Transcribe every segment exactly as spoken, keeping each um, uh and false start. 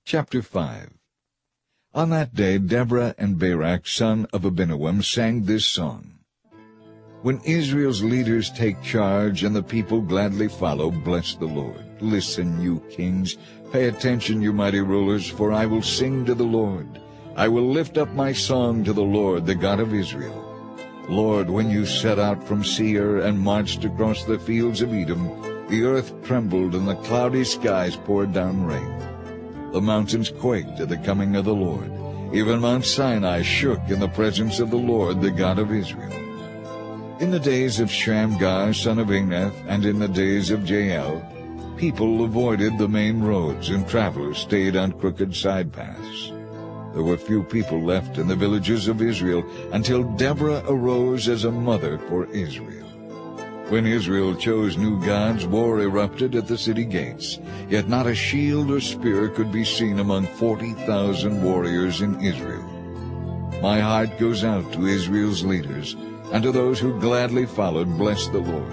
Chapter five. On that day Deborah and Barak, son of Abinoam, sang this song. When Israel's leaders take charge and the people gladly follow, bless the Lord. Listen, you kings, pay attention, you mighty rulers, for I will sing to the Lord. I will lift up my song to the Lord, the God of Israel. Lord, when you set out from Seir and marched across the fields of Edom, the earth trembled and the cloudy skies poured down rain. The mountains quaked at the coming of the Lord. Even Mount Sinai shook in the presence of the Lord, the God of Israel. In the days of Shamgar, son of Anath, and in the days of Jael, people avoided the main roads, and travelers stayed on crooked side paths. There were few people left in the villages of Israel until Deborah arose as a mother for Israel. When Israel chose new gods, war erupted at the city gates. Yet not a shield or spear could be seen among forty thousand warriors in Israel. My heart goes out to Israel's leaders, and to those who gladly followed, bless the Lord.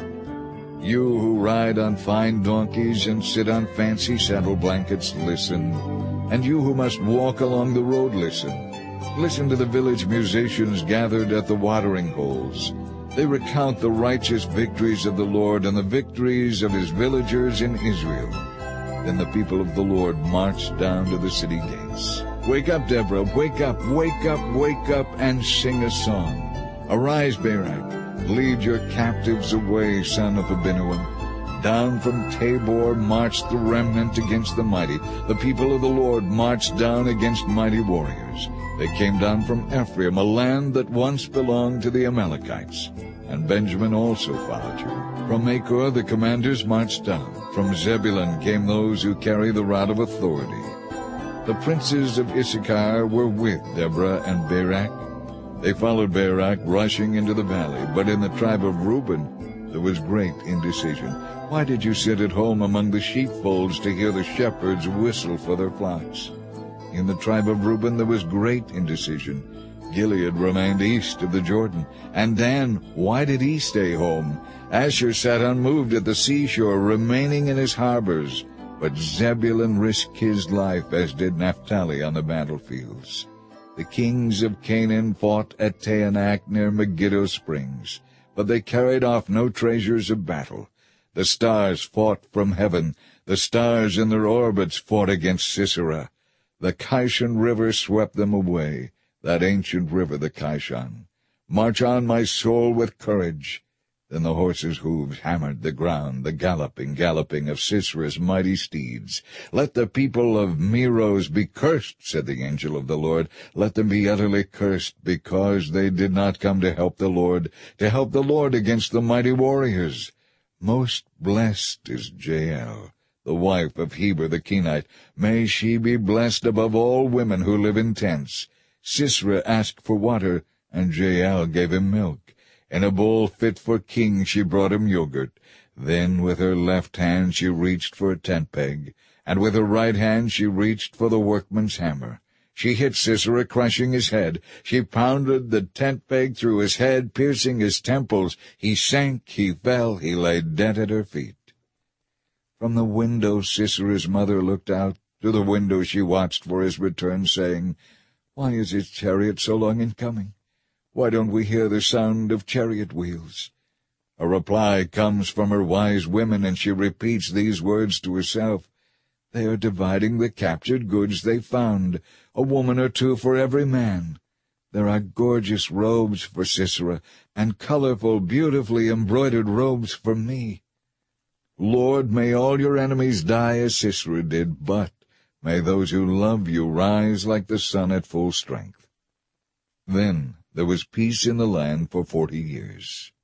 You who ride on fine donkeys and sit on fancy saddle blankets, listen. And you who must walk along the road, listen. Listen to the village musicians gathered at the watering holes. They recount the righteous victories of the Lord and the victories of his villagers in Israel. Then the people of the Lord marched down to the city gates. Wake up, Deborah, wake up, wake up, wake up, and sing a song. Arise, Barak, lead your captives away, son of Abinoam. Down from Tabor marched the remnant against the mighty. The people of the Lord marched down against mighty warriors. They came down from Ephraim, a land that once belonged to the Amalekites. And Benjamin also followed you. From Achor the commanders marched down. From Zebulun came those who carry the rod of authority. The princes of Issachar were with Deborah and Barak. They followed Barak, rushing into the valley. But in the tribe of Reuben there was great indecision. Why did you sit at home among the sheepfolds to hear the shepherds whistle for their flocks? In the tribe of Reuben there was great indecision. Gilead remained east of the Jordan. And Dan, why did he stay home? Asher sat unmoved at the seashore, remaining in his harbors. But Zebulun risked his life, as did Naphtali on the battlefields. The kings of Canaan fought at Taanach near Megiddo Springs, but they carried off no treasures of battle. The stars fought from heaven. The stars in their orbits fought against Sisera. The Kishon River swept them away, that ancient river, the Kishon. March on, my soul, with courage. Then the horses' hooves hammered the ground, the galloping, galloping of Sisera's mighty steeds. Let the people of Meroz be cursed, said the angel of the Lord. Let them be utterly cursed, because they did not come to help the Lord, to help the Lord against the mighty warriors. Most blessed is Jael, the wife of Heber the Kenite. May she be blessed above all women who live in tents. Sisera asked for water, and Jael gave him milk. In a bowl fit for kings she brought him yogurt. Then with her left hand she reached for a tent peg, and with her right hand she reached for the workman's hammer. She hit Sisera, crushing his head. She pounded the tent peg through his head, piercing his temples. He sank, he fell, he lay dead at her feet. From the window Sisera's mother looked out. To the window she watched for his return, saying, Why is his chariot so long in coming? Why don't we hear the sound of chariot wheels? A reply comes from her wise women, and she repeats these words to herself. They are dividing the captured goods they found, a woman or two for every man. There are gorgeous robes for Sisera, and colorful, beautifully embroidered robes for me. Lord, may all your enemies die as Sisera did, but may those who love you rise like the sun at full strength. Then there was peace in the land for forty years.